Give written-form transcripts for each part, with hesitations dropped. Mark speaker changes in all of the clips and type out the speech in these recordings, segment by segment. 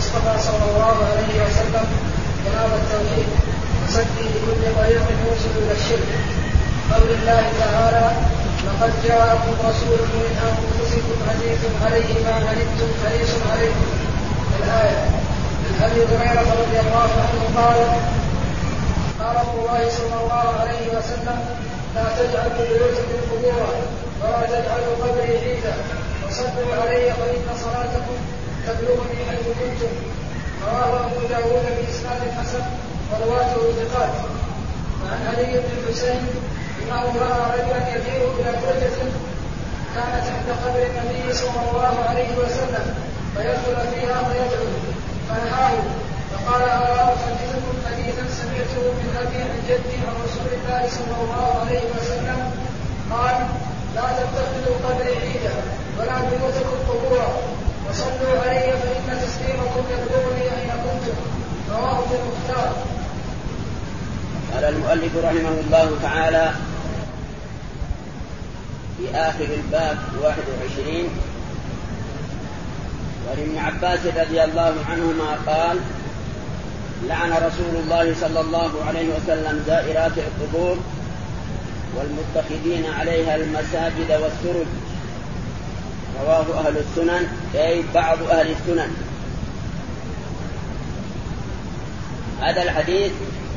Speaker 1: المصطفى صلى الله عليه وسلم جناب التوحيد وسدي لكل طريق يوصل الى الشرك. قول الله تعالى: لقد جاءكم رسول من انفسكم عزيز عليه ما عنتم حريص عليكم. الآية. عن ابي هريرة رضي الله عنه قال: قال رسول الله صلى الله عليه وسلم: لا تجعلوا بيوتكم قبورا ولا تجعلوا قبري عيدا وصلوا علي فإن صلاتكم تبلغني حيث كنتم. رواه أبو داود بإسناد حسن ورواته ثقات. وعن علي بن الحسين إنه رأى رجلا يسير إلى فرجة كانت عند قبر النبي صلى الله عليه وسلم فيدخل فيها فيدعو فنهاه فقال: ألا أحدثكم حديثا سمعته من أبي عن جدي عن رسول الله صلى الله عليه وسلم قال: لا تتخذوا قبري عيدا ولا بيوتكم قبورا وصلوا علي فإن تسليمكم يبلغني أين كنتم. رواه ابن المختار.
Speaker 2: قال المؤلف رحمه الله تعالى في آخر الباب 21: وعن ابن عباس رضي الله عنهما قال: لعن رسول الله صلى الله عليه وسلم زائرات القبور والمتخذين عليها المساجد والسرج. رواه أهل السنن، أي بعض أهل السنن. هذا الحديث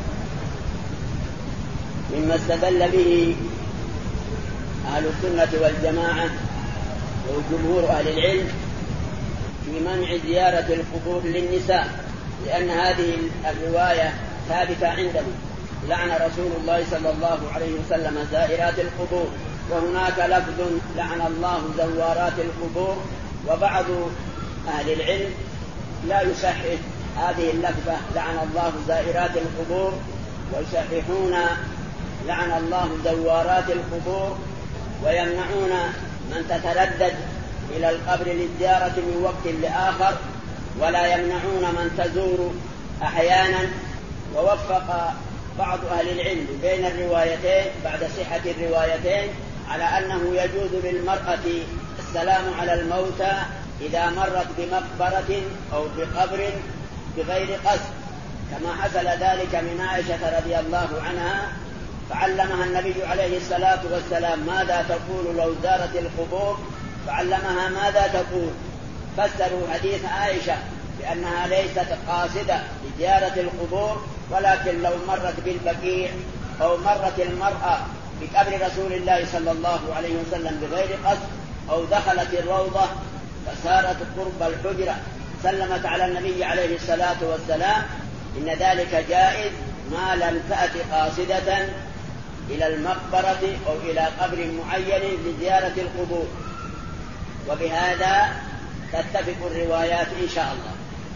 Speaker 2: مما استدل به أهل السنة والجماعة وجمهور أهل العلم في منع زيارة القبور للنساء، لأن هذه الرواية ثابتة عندهم: لعن رسول الله صلى الله عليه وسلم زائرات القبور. وهناك لفظ: لعن الله زوارات القبور. وبعض أهل العلم لا يصحح هذه اللفظة لعن الله زائرات القبور، ويصححون لعن الله زوارات القبور، ويمنعون من تتردد إلى القبر للزيارة من وقت لآخر، ولا يمنعون من تزور أحيانا. ووفق بعض أهل العلم بين الروايتين بعد صحة الروايتين على أنه يجوز للمرأة السلام على الموتى إذا مرت بمقبرة أو بقبر بغير قصد، كما حصل ذلك من عائشة رضي الله عنها، فعلمها النبي عليه الصلاة والسلام ماذا تقول لو زارت القبور، فعلمها ماذا تقول. فسروا حديث عائشة بأنها ليست قاصدة لزيارة القبور، ولكن لو مرت بالبقيع أو مرت المرأة بقبر رسول الله صلى الله عليه وسلم بغير قصد، أو دخلت الروضة فصارت قرب الحجرة سلمت على النبي عليه الصلاة والسلام، إن ذلك جائز ما لم تأتي قاصدة إلى المقبرة أو إلى قبر معين لزيارة القبور. وبهذا تتفق الروايات إن شاء الله.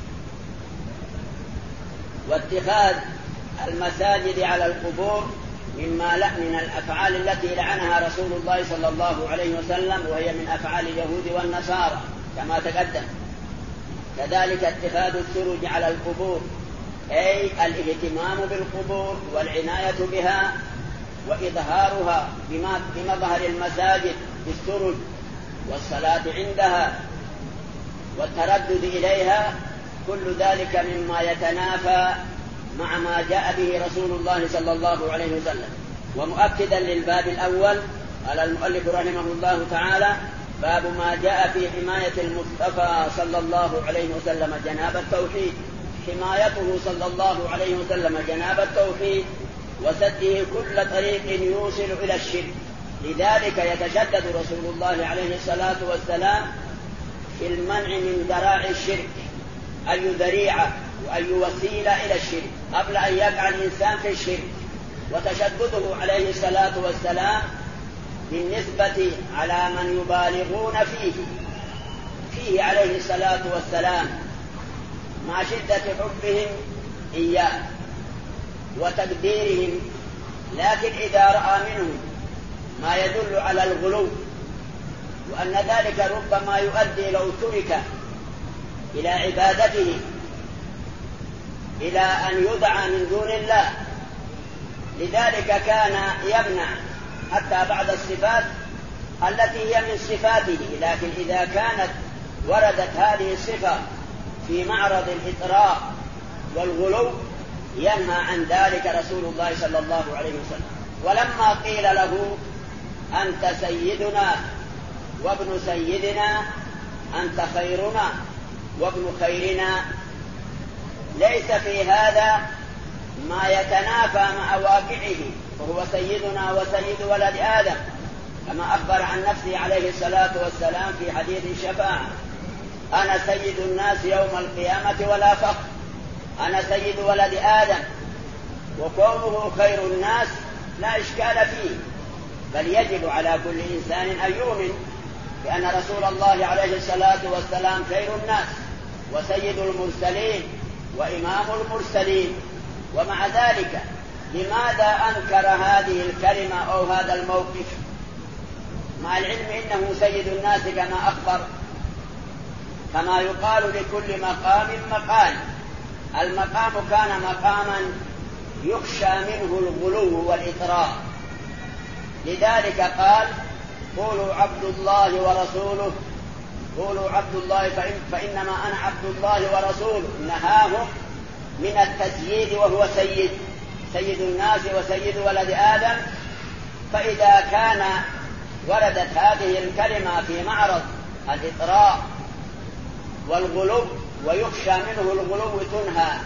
Speaker 2: واتخاذ المساجد على القبور من الأفعال التي لعنها رسول الله صلى الله عليه وسلم، وهي من أفعال اليهود والنصارى كما تقدم. كذلك اتخاذ السرج على القبور، أي الاهتمام بالقبور والعناية بها وإظهارها بمظهر المساجد بالسرج والصلاة عندها والتردد إليها، كل ذلك مما يتنافى مع ما جاء به رسول الله صلى الله عليه وسلم. ومؤكدا للباب الأول قال المؤلف رحمه الله تعالى: باب ما جاء في حماية المصطفى صلى الله عليه وسلم جناب التوحيد، حمايته صلى الله عليه وسلم جناب التوحيد وسده كل طريق يوصل إلى الشرك. لذلك يتشدد رسول الله عليه الصلاة والسلام في المنع من ذراع الشرك، أي ذريعة وأي وسيلة إلى الشرك قبل أن يقع الإنسان في الشرك. وتشدده عليه الصلاة والسلام بالنسبة على من يبالغون فيه عليه الصلاة والسلام مع شدة حبهم إياه وتقديرهم، لكن إذا رأى منهم ما يدل على الغلو وأن ذلك ربما يؤدي لو ترك إلى عبادته إلى أن يدعى من دون الله، لذلك كان يمنع حتى بعض الصفات التي هي من صفاته. لكن إذا كانت وردت هذه الصفة في معرض الإطراء والغلو ينهى عن ذلك رسول الله صلى الله عليه وسلم. ولما قيل له أنت سيدنا وابن سيدنا، أنت خيرنا وابن خيرنا، ليس في هذا ما يتنافى مع واقعه، وهو سيدنا وسيد ولد آدم، كما أخبر عن نفسه عليه الصلاة والسلام في حديث الشفاعة: أنا سيد الناس يوم القيامة ولا فخر، أنا سيد ولد آدم. وكونه خير الناس لا إشكال فيه، بل يجب على كل إنسان أن يؤمن بأن رسول الله عليه الصلاة والسلام خير الناس وسيد المرسلين وإمام المرسلين. ومع ذلك لماذا أنكر هذه الكلمة أو هذا الموقف مع العلم إنه سيد الناس كما أخبر؟ كما يقال لكل مقام مقال، المقام كان مقاما يخشى منه الغلو والإطراء، لذلك قال: قولوا عبد الله ورسوله، قولوا عبد الله فإنما أنا عبد الله ورسوله. نهاهم من التسييد وهو سيد الناس وسيد ولد آدم. فإذا كان وردت هذه الكلمة في معرض الإطراء والغلو ويخشى منه الغلو تنهى،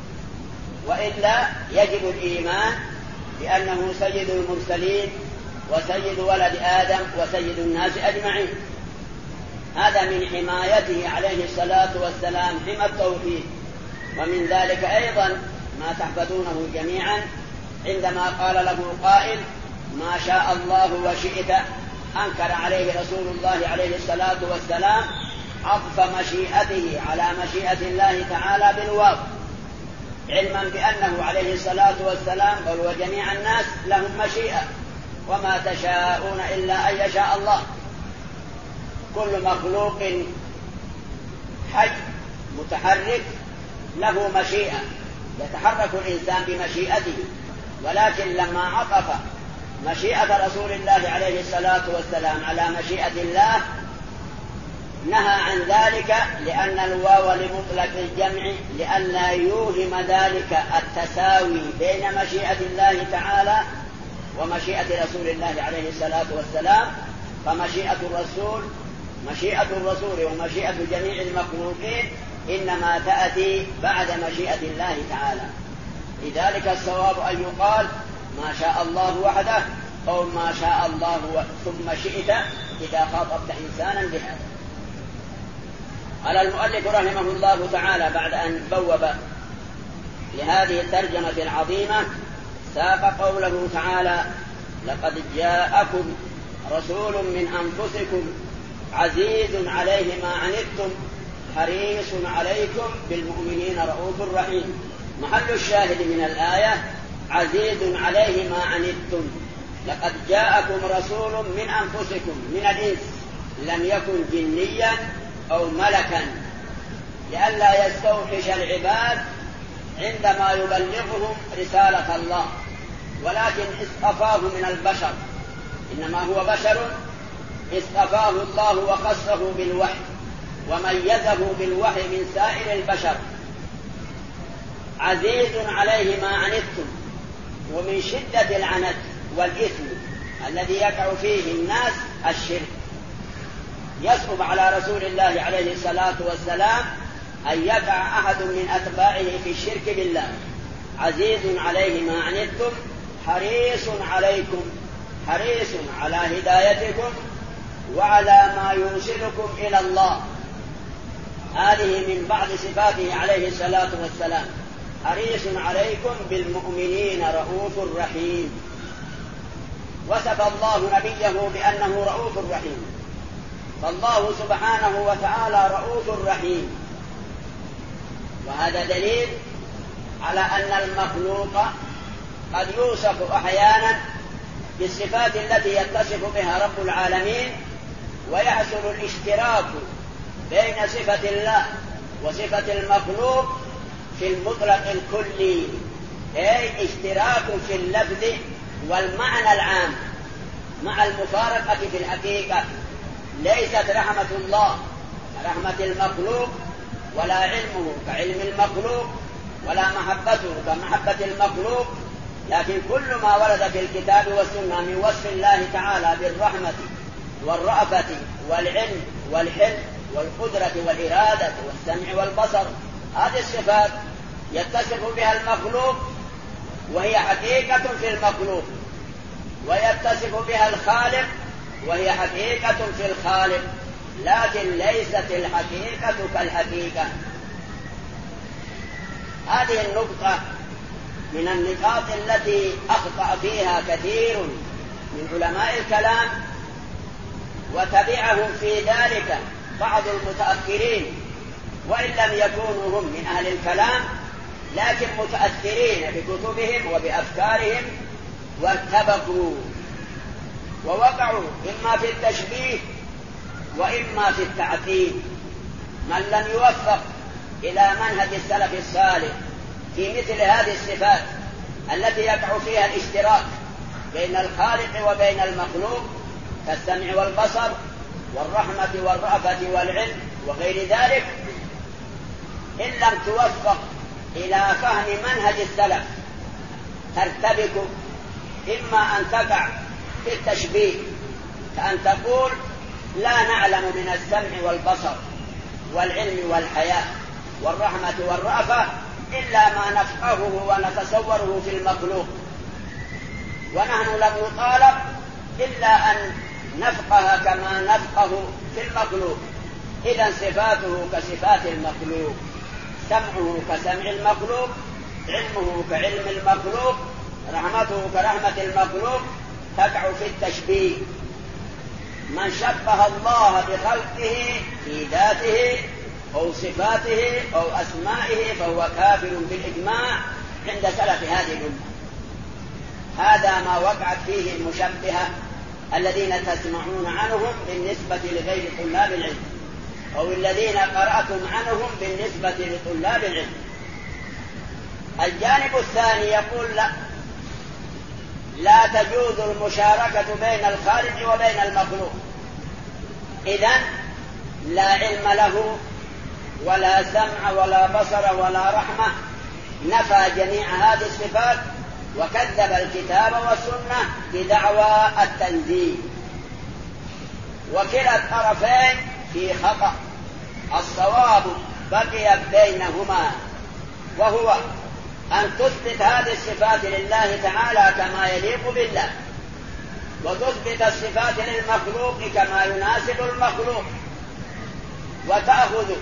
Speaker 2: وإلا يجب الإيمان بأنه سيد المرسلين وسيد ولد آدم وسيد الناس أجمعين. هذا من حمايته عليه الصلاة والسلام حمى التوحيد. ومن ذلك أيضا ما تحفظونه جميعا عندما قال له قائل: ما شاء الله وشئت، أنكر عليه رسول الله عليه الصلاة والسلام عطف مشيئته على مشيئة الله تعالى بالواو، علما بأنه عليه الصلاة والسلام قال: وجميع الناس لهم مشيئة وما تشاءون إلا أن يشاء الله. كل مخلوق حي متحرك له مشيئة، يتحرك الإنسان بمشيئته، ولكن لما عطف مشيئة رسول الله عليه الصلاة والسلام على مشيئة الله نهى عن ذلك، لأن الواو لمطلق الجمع، لئلا يوهم ذلك التساوي بين مشيئة الله تعالى ومشيئة رسول الله عليه الصلاة والسلام. فمشيئة الرسول ومشيئة جميع المخلوقين إنما تأتي بعد مشيئة الله تعالى. لذلك الصواب أن يقال: ما شاء الله وحده، أو ما شاء الله ثم شئت، إذا خاطبت إنسانا بهذا. قال المؤلف رحمه الله تعالى بعد أن بوب لهذه الترجمة العظيمة ساق قوله تعالى: لقد جاءكم رسول من أنفسكم عزيز عليه ما عنتم حريص عليكم بالمؤمنين رؤوف رحيم. محل الشاهد من الآية: عزيز عليه ما عنتم. لقد جاءكم رسول من أنفسكم، من الإنس، لم يكن جنيا أو ملكا، لئلا يستوحش العباد عندما يبلغهم رسالة الله، ولكن اصطفاه من البشر، إنما هو بشر اصطفاه الله وخصه بالوحي وميزه بالوحي من سائر البشر. عزيز عليه ما عنتم، ومن شدة العنت والإثم الذي يقع فيه الناس الشرك، يصعب على رسول الله عليه الصلاة والسلام أن يقع أحد من أتباعه في الشرك بالله. عزيز عليه ما عنتم حريص عليكم، حريص على هدايتكم وعلى ما يوصلكم إلى الله. هذه من بعض صفاته عليه الصلاة والسلام: حريص عليكم بالمؤمنين رؤوف رحيم. وصف الله نبيه بأنه رؤوف رحيم، فالله سبحانه وتعالى رؤوف رحيم. وهذا دليل على أن المخلوق قد يوصف أحيانا بالصفات التي يتصف بها رب العالمين، ويحصل الاشتراك بين صفة الله وصفة المخلوق في المطلق الكلي، أي اشتراك في اللفظ والمعنى العام مع المفارقة في الحقيقة. ليست رحمة الله رحمة المخلوق ولا علمه كعلم المخلوق ولا محبته كمحبة المخلوق، لكن كل ما ورد في الكتاب والسنة من وصف الله تعالى بالرحمة والرأفة والعلم والحلم والقدرة والإرادة والسمع والبصر، هذه الصفات يتصف بها المخلوق وهي حقيقة في المخلوق، ويتصف بها الخالق وهي حقيقة في الخالق، لكن ليست الحقيقة كالحقيقة. هذه النقطة من النقاط التي أخطأ فيها كثير من علماء الكلام، وتبعهم في ذلك بعض المتأخرين، وإن لم يكونوا هم من أهل الكلام لكن متأثرين بكتبهم وبأفكارهم، وارتبكوا ووقعوا إما في التشبيه وإما في التعطيل. من لم يوفق إلى منهج السلف الصالح في مثل هذه الصفات التي يقع فيها الاشتراك بين الخالق وبين المخلوق كالسمع والبصر والرحمة والرأفة والعلم وغير ذلك، إن لم توفق إلى فهم منهج السلف ترتبك، إما أن تقع في التشبيه كأن تقول لا نعلم من السمع والبصر والعلم والحياة والرحمة والرأفة إلا ما نفقهه ونتصوره في المخلوق، ونحن لم نطالب إلا أن نفقه كما نفقه في المخلوق. إذن صفاته كصفات المخلوق، سمعه كسمع المخلوق، علمه كعلم المخلوق، رحمته كرحمة المخلوق، تقع في التشبيه. من شبه الله بخلقه في ذاته أو صفاته أو أسمائه فهو كافر بالإجماع عند سلف هذه الأمة. هذا ما وقعت فيه المشبهة الذين تسمعون عنهم بالنسبة لغير طلاب العلم، أو الذين قرأتم عنهم بالنسبة لطلاب العلم. الجانب الثاني يقول لا تجوز المشاركة بين الخالق وبين المخلوق، إذن لا علم له ولا سمع ولا بصر ولا رحمة، نفى جميع هذه الصفات وكذب الكتاب والسنة بدعوى التنزيه. وكلا الطرفين في خطأ، الصواب بقي بينهما، وهو أن تثبت هذه الصفات لله تعالى كما يليق بالله، وتثبت الصفات للمخلوق كما يناسب المخلوق، وتأخذ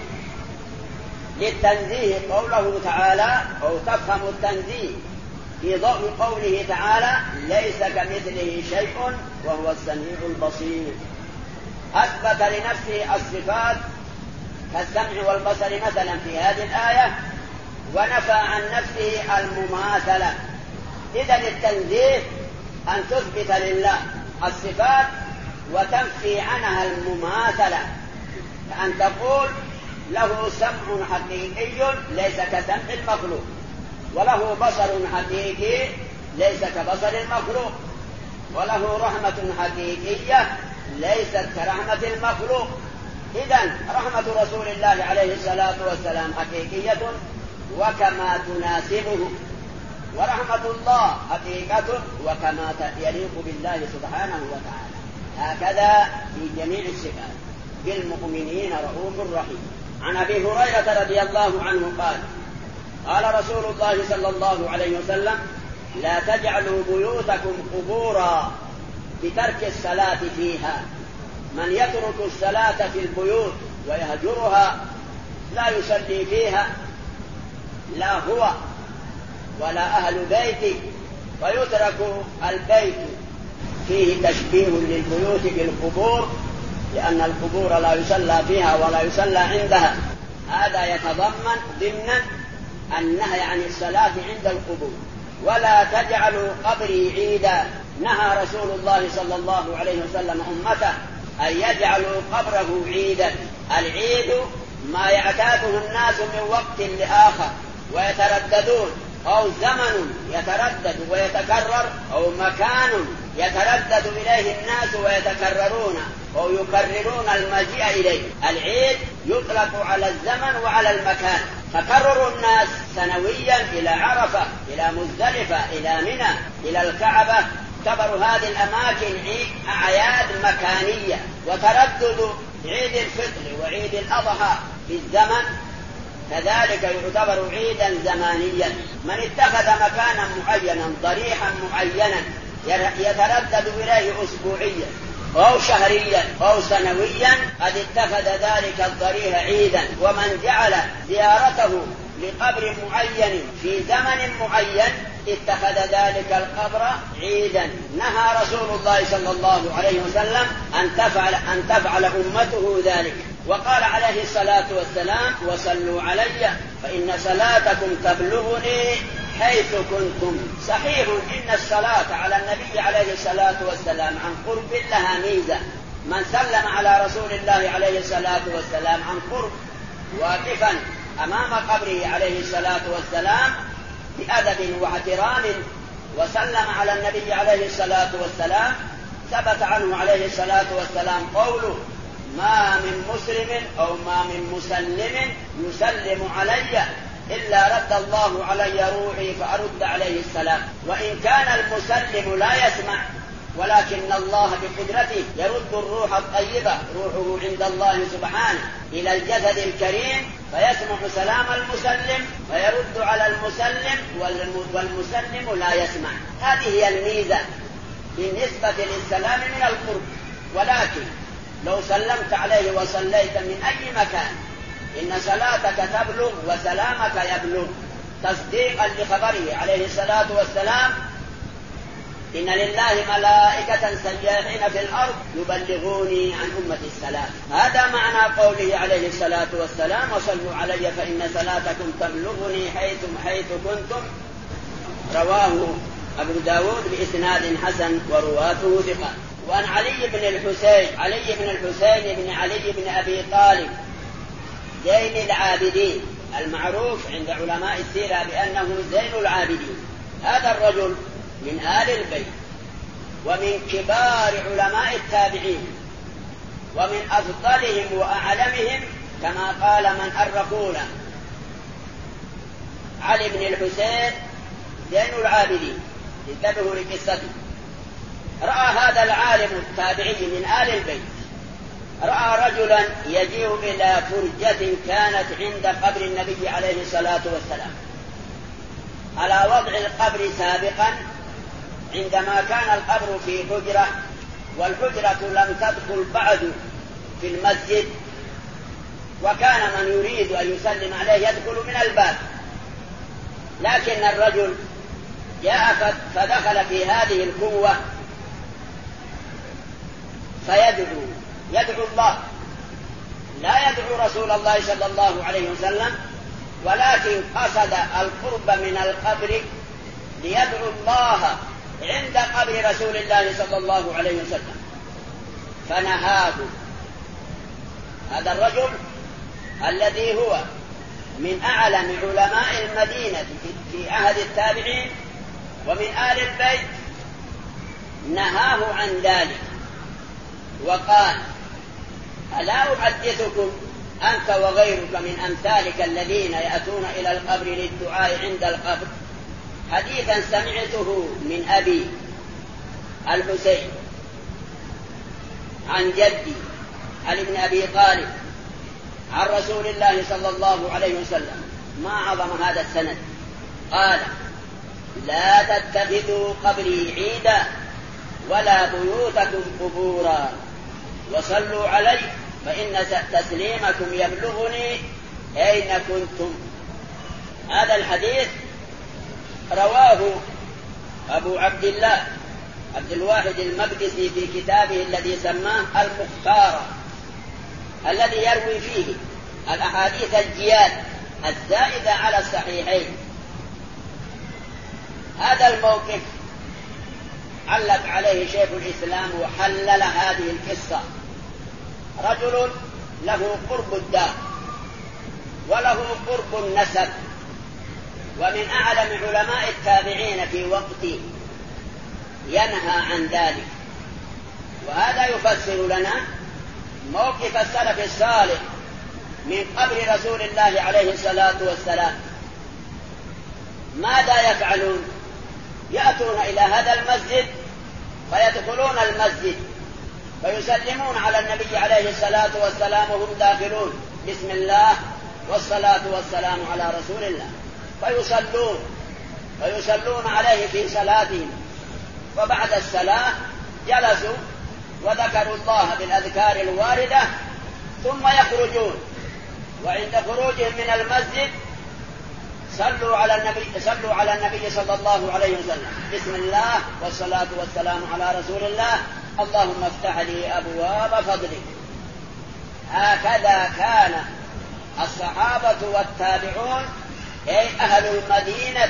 Speaker 2: للتنزيه قوله تعالى، أو تفهم التنزيه في ضوء قوله تعالى ليس كمثله شيء وهو السميع البصير. أثبت لنفسه الصفات كالسمع والبصر مثلا في هذه الآية، ونفى عن نفسه المماثلة. إذن التنزيه أن تثبت لله الصفات وتنفي عنها المماثلة، كأن تقول له سمع حقيقي ليس كسمع المخلوق، وله بصر حقيقي ليس كبصر المخلوق، وله رحمة حقيقية ليست كرحمة المخلوق. إذن رحمة رسول الله عليه الصلاة والسلام حقيقية وكما تناسبه، ورحمة الله حقيقة وكما يليق بالله سبحانه وتعالى. هكذا في جميع الصفات. بالمؤمنين رؤوف رحيم. عن أبي هريرة رضي الله عنه قال قال رسول الله صلى الله عليه وسلم لا تجعلوا بيوتكم قبورا بترك الصلاة فيها. من يترك الصلاة في البيوت ويهجرها لا يصلي فيها لا هو ولا أهل بيته، ويترك البيت فيه تشبيه للبيوت بالقبور، لأن القبور لا يصلى فيها ولا يصلى عندها. هذا يتضمن ضمنا النهي عن الصلاة عند القبور. ولا تجعلوا قبري عيدا، نهى رسول الله صلى الله عليه وسلم أمته أن يجعلوا قبره عيدا. العيد ما يعتاده الناس من وقت لآخر ويترددون، أو زمن يتردد ويتكرر، أو مكان يتردد إليه الناس ويتكررون أو يكررون المجيء إليه. العيد يطلق على الزمن وعلى المكان، تكرر الناس سنويا إلى عرفة، إلى مزدلفة، إلى منى، إلى الكعبة، تعتبر هذه الأماكن أعياد مكانية. وتردد عيد الفطر وعيد الأضحى في الزمن كذلك يعتبر عيدا زمانيا. من اتخذ مكانا معينا ضريحا معينا يتردد إليه أسبوعيا أو شهريا أو سنويا قد اتخذ ذلك الضريح عيدا. ومن جعل زيارته لقبر معين في زمن معين اتخذ ذلك القبر عيدا. نهى رسول الله صلى الله عليه وسلم أن تفعل أمته ذلك، وقال عليه الصلاة والسلام: وصلوا علي فإن صلاتكم تبلغني حيث كنتم. صحيح إن الصلاة على النبي عليه الصلاة والسلام عن قرب لها ميزة. من سلم على رسول الله عليه الصلاة والسلام عن قرب واقفا أمام قبره عليه الصلاة والسلام بأدب واحترام وسلم على النبي عليه الصلاة والسلام، ثبت عنه عليه الصلاة والسلام قوله: ما من مسلم أو ما من مسلم يسلم علي إلا رد الله علي روحي فأرد عليه السلام. وإن كان المسلم لا يسمع ولكن الله بقدرته يرد الروح الطيبة، روحه عند الله سبحانه، إلى الجسد الكريم فيسمع سلام المسلم فيرد على المسلم والمسلم لا يسمع. هذه هي الميزة بالنسبة للسلام من القرب. ولكن لو سلمت عليه وصليت من أي مكان إن صلاتك تبلغ وسلامك يبلغ، تصديقا لخبره عليه الصلاة والسلام: إن لله ملائكة سياحين في الأرض يبلغوني عن أمة السلام. هذا معنى قوله عليه الصلاة والسلام: وصلوا علي فإن صلاتكم تبلغني حيث كنتم. رواه أبو داود بإسناد حسن ورواته ثقة. وعن علي بن الحسين بن علي بن أبي طالب زين العابدين المعروف عند علماء السيرة بأنه زين العابدين. هذا الرجل من آل البيت ومن كبار علماء التابعين ومن أفضلهم وأعلمهم، كما قال من أرخونا: علي بن الحسين زين العابدين. انتبهوا لقصته. رأى هذا العالم التابعي من آل البيت رأى رجلا يجيء إلى فرجة كانت عند قبر النبي عليه الصلاة والسلام على وضع القبر سابقا، عندما كان القبر في حجرة والحجرة لم تدخل بعد في المسجد، وكان من يريد أن يسلم عليه يدخل من الباب، لكن الرجل جاء فدخل في هذه القوة يدعو الله، لا يدعو رسول الله صلى الله عليه وسلم، ولكن قصد القرب من القبر ليدعو الله عند قبر رسول الله صلى الله عليه وسلم. فنهاه هذا الرجل الذي هو من أعلم علماء المدينة في عهد التابعين ومن آل البيت، نهاه عن ذلك وقال: ألا أحدثكم أنت وغيرك من أمثالك الذين يأتون إلى القبر للدعاء عند القبر حديثا سمعته من أبي الحسين عن جدي علي بن أبي طالب عن رسول الله صلى الله عليه وسلم. ما عظم هذا السند. قال: لا تتخذوا قبري عيدا ولا بيوتكم قبورا وصلوا علي فإن تسليمكم يبلغني أين كنتم. هذا الحديث رواه أبو عبد الله عبد الواحد المقدسي في كتابه الذي سماه المختار، الذي يروي فيه الأحاديث الجياد الزائدة على الصحيحين. هذا الموقف علق عليه شيخ الإسلام وحلل هذه القصة. رجل له قرب الدار وله قرب النسب، ومن أعلم علماء التابعين في وقته، ينهى عن ذلك. وهذا يفسر لنا موقف السلف الصالح من قبر رسول الله عليه الصلاة والسلام. ماذا يفعلون؟ يأتون إلى هذا المسجد فيدخلون المسجد فيسلمون على النبي عليه الصلاة والسلام وهم داخلون، بسم الله والصلاة والسلام على رسول الله، فيصلون عليه في صلاتهم. وبعد الصلاة جلسوا وذكروا الله بالأذكار الواردة ثم يخرجون، وعند خروجهم من المسجد صلوا على النبي صلى الله عليه وسلم، بسم الله والصلاة والسلام على رسول الله، اللهم افتح لي أبواب فضلك. هكذا كان الصحابة والتابعون، أي أهل المدينة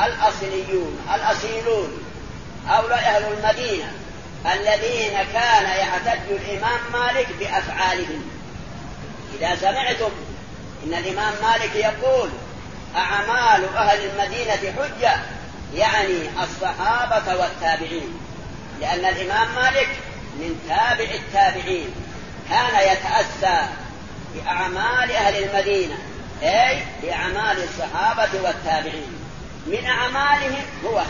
Speaker 2: الأصيلون، هؤلاء أهل المدينة الذين كان يحتج الإمام مالك بأفعالهم. إذا سمعتم إن الإمام مالك يقول أعمال أهل المدينة حجة، يعني الصحابة والتابعين، لأن الإمام مالك من تابع التابعين، كان يتأسى بأعمال أهل المدينة، أي بأعمال الصحابة والتابعين. من أعمالهم هو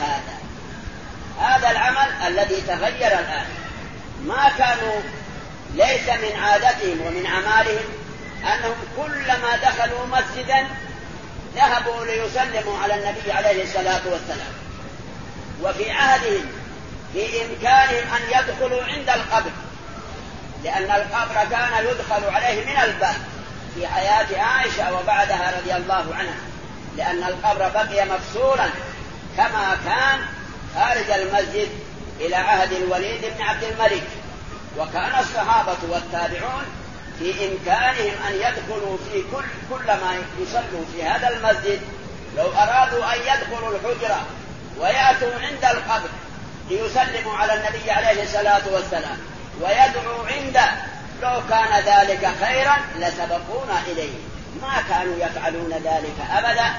Speaker 2: هذا العمل الذي تغير الآن. ما كانوا، ليس من عادتهم ومن أعمالهم أنهم كلما دخلوا مسجدا ذهبوا ليسلموا على النبي عليه الصلاة والسلام. وفي عهدهم في إمكانهم أن يدخلوا عند القبر، لأن القبر كان يدخل عليه من الباب في حياة عائشة وبعدها رضي الله عنها، لأن القبر بقي مفصولا كما كان خارج المسجد إلى عهد الوليد بن عبد الملك. وكان الصحابة والتابعون في إمكانهم أن يدخلوا في كلما يصلوا في هذا المسجد، لو أرادوا أن يدخلوا الحجرة ويأتوا عند القبر ليسلموا على النبي عليه الصلاة والسلام ويدعوا عنده، لو كان ذلك خيرا لسبقونا إليه، ما كانوا يفعلون ذلك أبدا.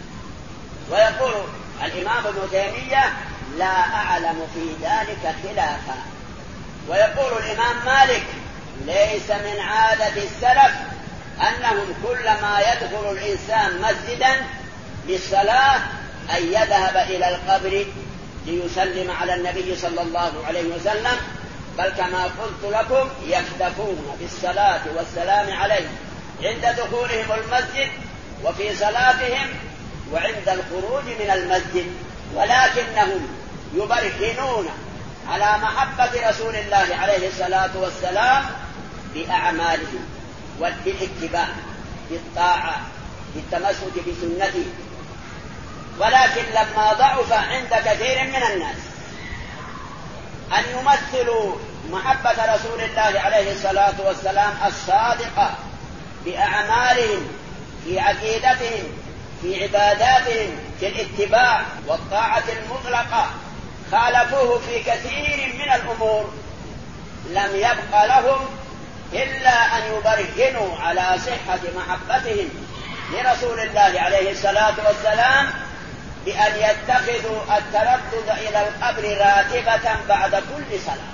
Speaker 2: ويقول الإمام ابن تيمية لا أعلم في ذلك خلافا. ويقول الإمام مالك ليس من عادة السلف أنهم كلما يدخل الإنسان مسجدا للصلاة أن يذهب إلى القبر ليسلم على النبي صلى الله عليه وسلم، بل كما قلت لكم يكتفون بالصلاة والسلام عليه عند دخولهم المسجد وفي صلاتهم وعند الخروج من المسجد، ولكنهم يبرهنون على محبة رسول الله عليه الصلاة والسلام بأعمالهم وبالاتباع بالطاعة بالتمسك بسنته. ولكن لما ضعف عند كثير من الناس أن يمثلوا محبة رسول الله عليه الصلاة والسلام الصادقة بأعمالهم في عقيدتهم في عباداتهم في الاتباع والطاعة المطلقة، خالفوه في كثير من الأمور، لم يبق لهم إلا أن يبرهنوا على صحة محبتهم لرسول الله عليه الصلاة والسلام بأن يتخذوا التردد إلى القبر راتبة بعد كل صلاة.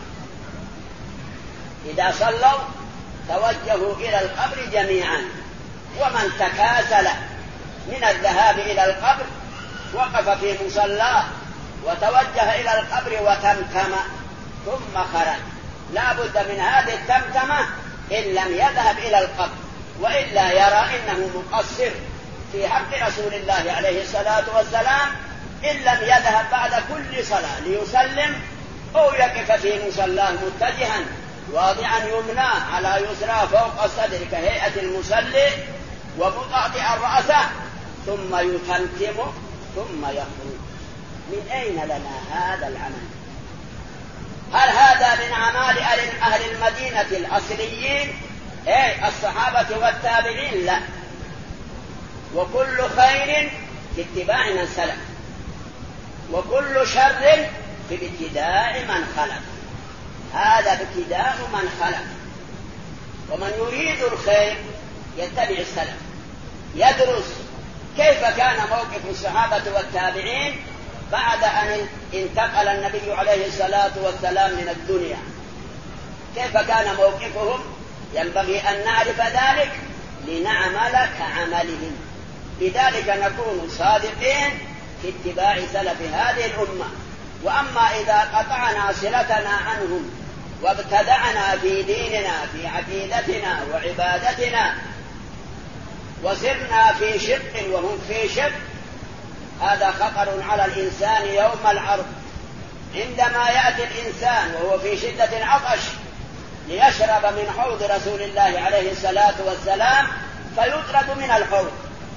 Speaker 2: إذا صلوا توجهوا إلى القبر جميعا، ومن تكاسل من الذهاب إلى القبر وقف في مصلاه وتوجه إلى القبر وتمتم ثم خرج. لا بد من هذه التمتمة إن لم يذهب إلى القبر، وإلا يرى إنه مقصر في حق رسول الله عليه الصلاة والسلام إن لم يذهب بعد كل صلاة ليسلم أو يقف في مصلاه متجها واضعا يمناه على يسرى فوق الصدر كهيئة المصلي ومطأطئا رأسه ثم يتمتم ثم يخرج. من أين لنا هذا العمل؟ هل هذا من أعمال أهل المدينة الأصليين الصحابة والتابعين؟ لا. وكل خير في اتباع من سلف، وكل شر في ابتداء من خلف. هذا ابتداء من خلف. ومن يريد الخير يتبع السلف، يدرس كيف كان موقف الصحابة والتابعين بعد أن انتقل النبي عليه الصلاة والسلام من الدنيا، كيف كان موقفهم؟ ينبغي أن نعرف ذلك لنعمل كعملهم، لذلك نكون صادقين في اتباع سلف هذه الأمة. وأما إذا قطعنا صلتنا عنهم وابتدعنا في ديننا في عقيدتنا وعبادتنا وصرنا في شق وهم في شق، هذا خطر على الإنسان يوم العرض. عندما يأتي الإنسان وهو في شدة عطش ليشرب من حوض رسول الله عليه الصلاة والسلام فيطرد من الحوض،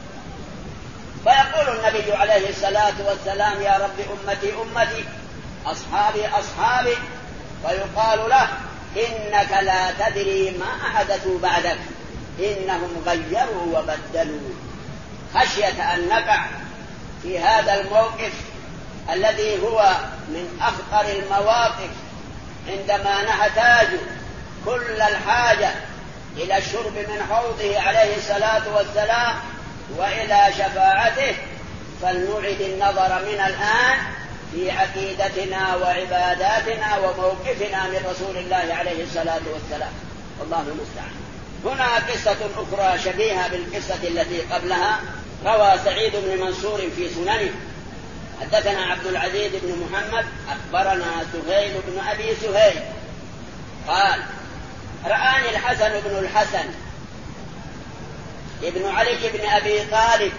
Speaker 2: فيقول النبي عليه الصلاة والسلام: يا رب أمتي أمتي، أصحابي أصحابي، فيقال له: إنك لا تدري ما أحدثوا بعدك، إنهم غيروا وبدلوا. خشية أن نقع في هذا الموقف الذي هو من أخطر المواقف، عندما نحتاج كل الحاجة إلى الشرب من حوضه عليه الصلاة والسلام وإلى شفاعته، فلنعد النظر من الآن في عقيدتنا وعباداتنا وموقفنا من رسول الله عليه الصلاة والسلام، والله المستعان. هنا قصة أخرى شبيهة بالقصة التي قبلها. روى سعيد بن منصور في سننه: حدثنا عبد العزيز بن محمد أخبرنا سهيل بن أبي سهيل قال: رآني الحسن بن الحسن ابن علي بن أبي طالب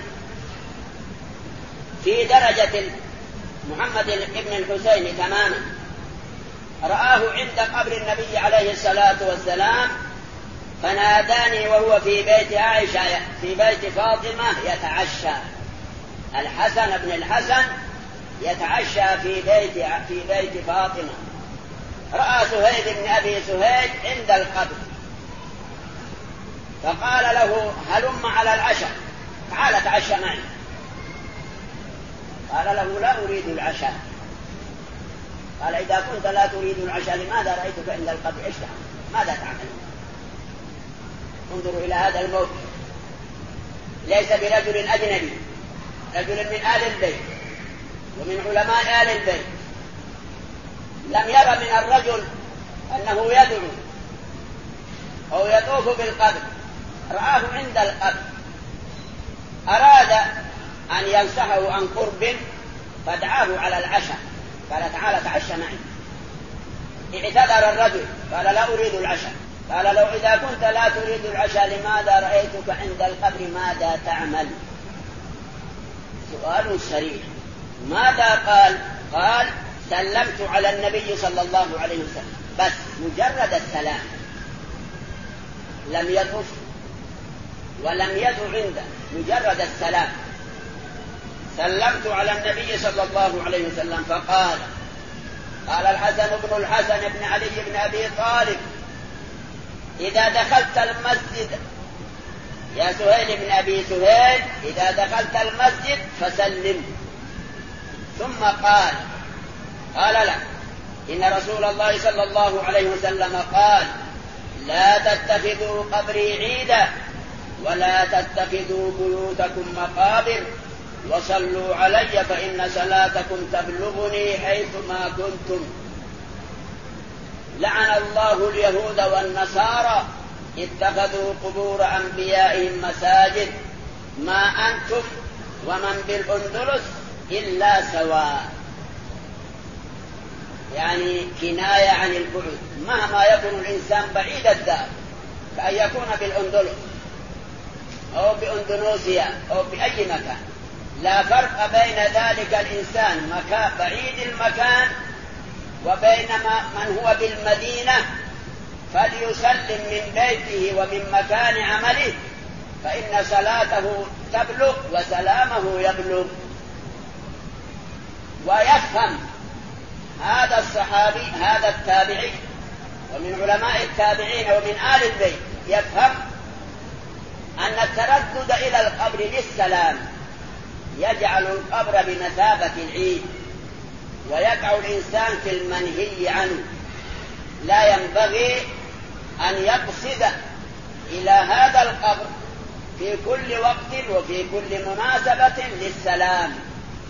Speaker 2: في درجة محمد بن الحسين تماما، رآه عند قبر النبي عليه الصلاة والسلام، فناداني وهو في بيت عائشة في بيت فاطمة يتعشى. الحسن بن الحسن يتعشى في بيت فاطمة. رأى سهيل بن أبي سهيل عند القبر، فقال له: هلم على العشاء، تعال تعشى معي. قال له: لا أريد العشاء. قال: إذا كنت لا تريد العشاء لماذا رأيتك عند القبر؟ إيش تعمل؟ ماذا تعمل؟ انظروا إلى هذا الموقف، ليس برجل أجنبي، رجل من آل البيت ومن علماء آل البيت، لم ير من الرجل أنه يدعو أو يطوف بالقبر، رآه عند القبر، أراد أن ينصحه عن قرب فدعاه على العشاء، قال: تعال تعشى معي. اعتذر الرجل، قال: لا أريد العشاء. قال: لو إذا كنت لا تريد العشاء لماذا رأيتك عند القبر؟ ماذا تعمل؟ سؤال صريح. ماذا قال؟ قال: سلمت على النبي صلى الله عليه وسلم، بس مجرد السلام، لم يطف ولم يدع عنده، مجرد السلام. سلمت على النبي صلى الله عليه وسلم. فقال الحسن بن الحسن بن علي بن أبي طالب: إذا دخلت المسجد يا سهيل بن أبي سهيل، إذا دخلت المسجد فسلم. ثم قال لا، إن رسول الله صلى الله عليه وسلم قال: لا تتخذوا قبري عيدا ولا تتخذوا بيوتكم مقابر وصلوا علي فإن صلاتكم تبلغني حيثما كنتم. لعن الله اليهود والنصارى اتخذوا قبور أنبيائهم مساجد، ما أنتم ومن بالأندلس إلا سواء. يعني كناية عن البعد، مهما يكون الإنسان بعيد الدار، كأن يكون بالأندلس أو بأندونيسيا أو بأي مكان، لا فرق بين ذلك الإنسان مكان بعيد المكان وبين من هو بالمدينة، فليسلم من بيته ومن مكان عمله، فإن صلاته تبلغ وسلامه يبلغ. ويفهم هذا الصحابي هذا التابعي ومن علماء التابعين ومن آل البيت، يفهم أن التردد إلى القبر للسلام يجعل القبر بمثابة العيد، ويقع الإنسان في المنهي عنه. لا ينبغي أن يقصد إلى هذا القبر في كل وقت وفي كل مناسبة للسلام،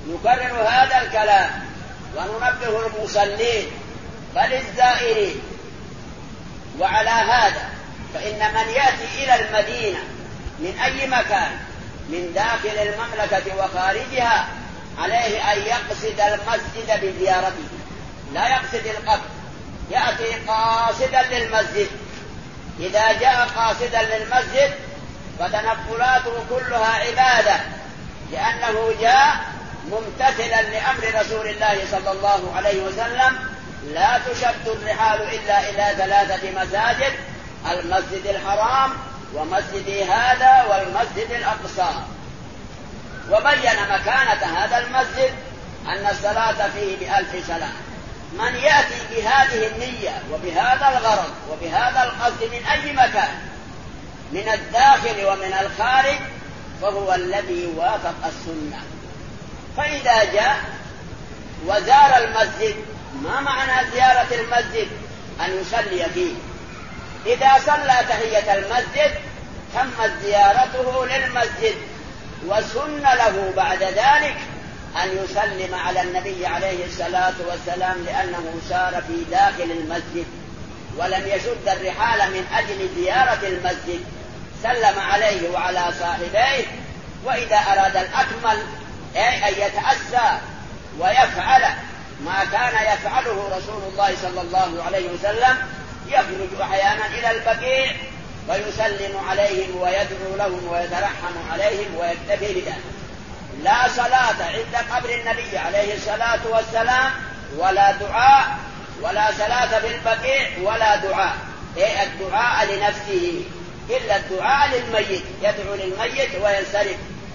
Speaker 2: نكرر هذا الكلام وننبه المصلين بل الزائرين. وعلى هذا فإن من يأتي إلى المدينة من أي مكان من داخل المملكة وخارجها عليه أن يقصد المسجد بزيارته، لا يقصد القبر، يأتي قاصدا للمسجد. إذا جاء قاصدا للمسجد فتنقلاته كلها عبادة، لأنه جاء ممتثلا لأمر رسول الله صلى الله عليه وسلم: لا تشد الرحال إلا إلى 3 مساجد: المسجد الحرام ومسجد هذا والمسجد الأقصى. وبين مكانة هذا المسجد أن الصلاة فيه ب1000 صلاة. من يأتي بهذه النية وبهذا الغرض وبهذا القصد من أي مكان من الداخل ومن الخارج فهو الذي وافق السنة. فإذا جاء وزار المسجد، ما معنى زيارة المسجد؟ أن يصلي فيه. إذا صلى تحية المسجد تمت زيارته للمسجد، وسن له بعد ذلك أن يسلم على النبي عليه الصلاة والسلام، لأنه سار في داخل المسجد ولم يشد الرحال من أجل زيارة المسجد. سلم عليه وعلى صاحبيه. وإذا أراد الأكمل أي أن يتأسى ويفعل ما كان يفعله رسول الله صلى الله عليه وسلم، يخرج أحيانا إلى البقيع ويسلم عليهم ويدعو لهم ويترحم عليهم ويكتفي بذلك. لا صلاة عند قبر النبي عليه الصلاة والسلام ولا دعاء، ولا صلاة في البقيع ولا دعاء، أي الدعاء لنفسه، إلا الدعاء للميت، يدعو للميت وينصرف.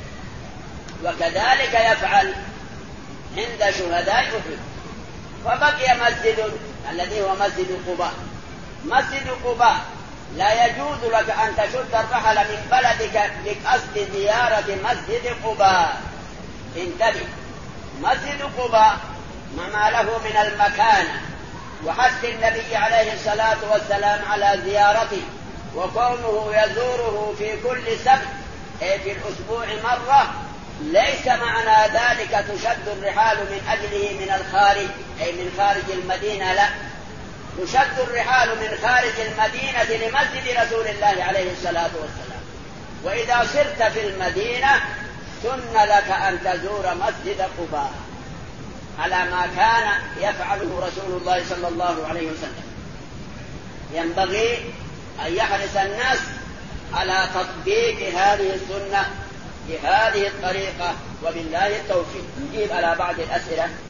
Speaker 2: وكذلك يفعل عند شهداء أحد. وبقي مسجد الذي هو مسجد قباء. مسجد قباء لا يجوز لك أن تشد الرحل من بلدك لقصد زيارة مسجد قباء. انتبه، مسجد قباء ما له من المكانة وحث النبي عليه الصلاة والسلام على زيارته، وكونه يزوره في كل سبت أي في الأسبوع مرة، ليس معنى ذلك تشد الرحال من أجله من الخارج أي من خارج المدينة، لا، تشد الرحال من خارج المدينة لمسجد رسول الله عليه الصلاة والسلام. وإذا صرت في المدينة سن لك أن تزور مسجد قباء على ما كان يفعله رسول الله صلى الله عليه وسلم. ينبغي أن يحرص الناس على تطبيق هذه السنة بهذه الطريقة، وبالله التوفيق. نجيب على بعض الأسئلة.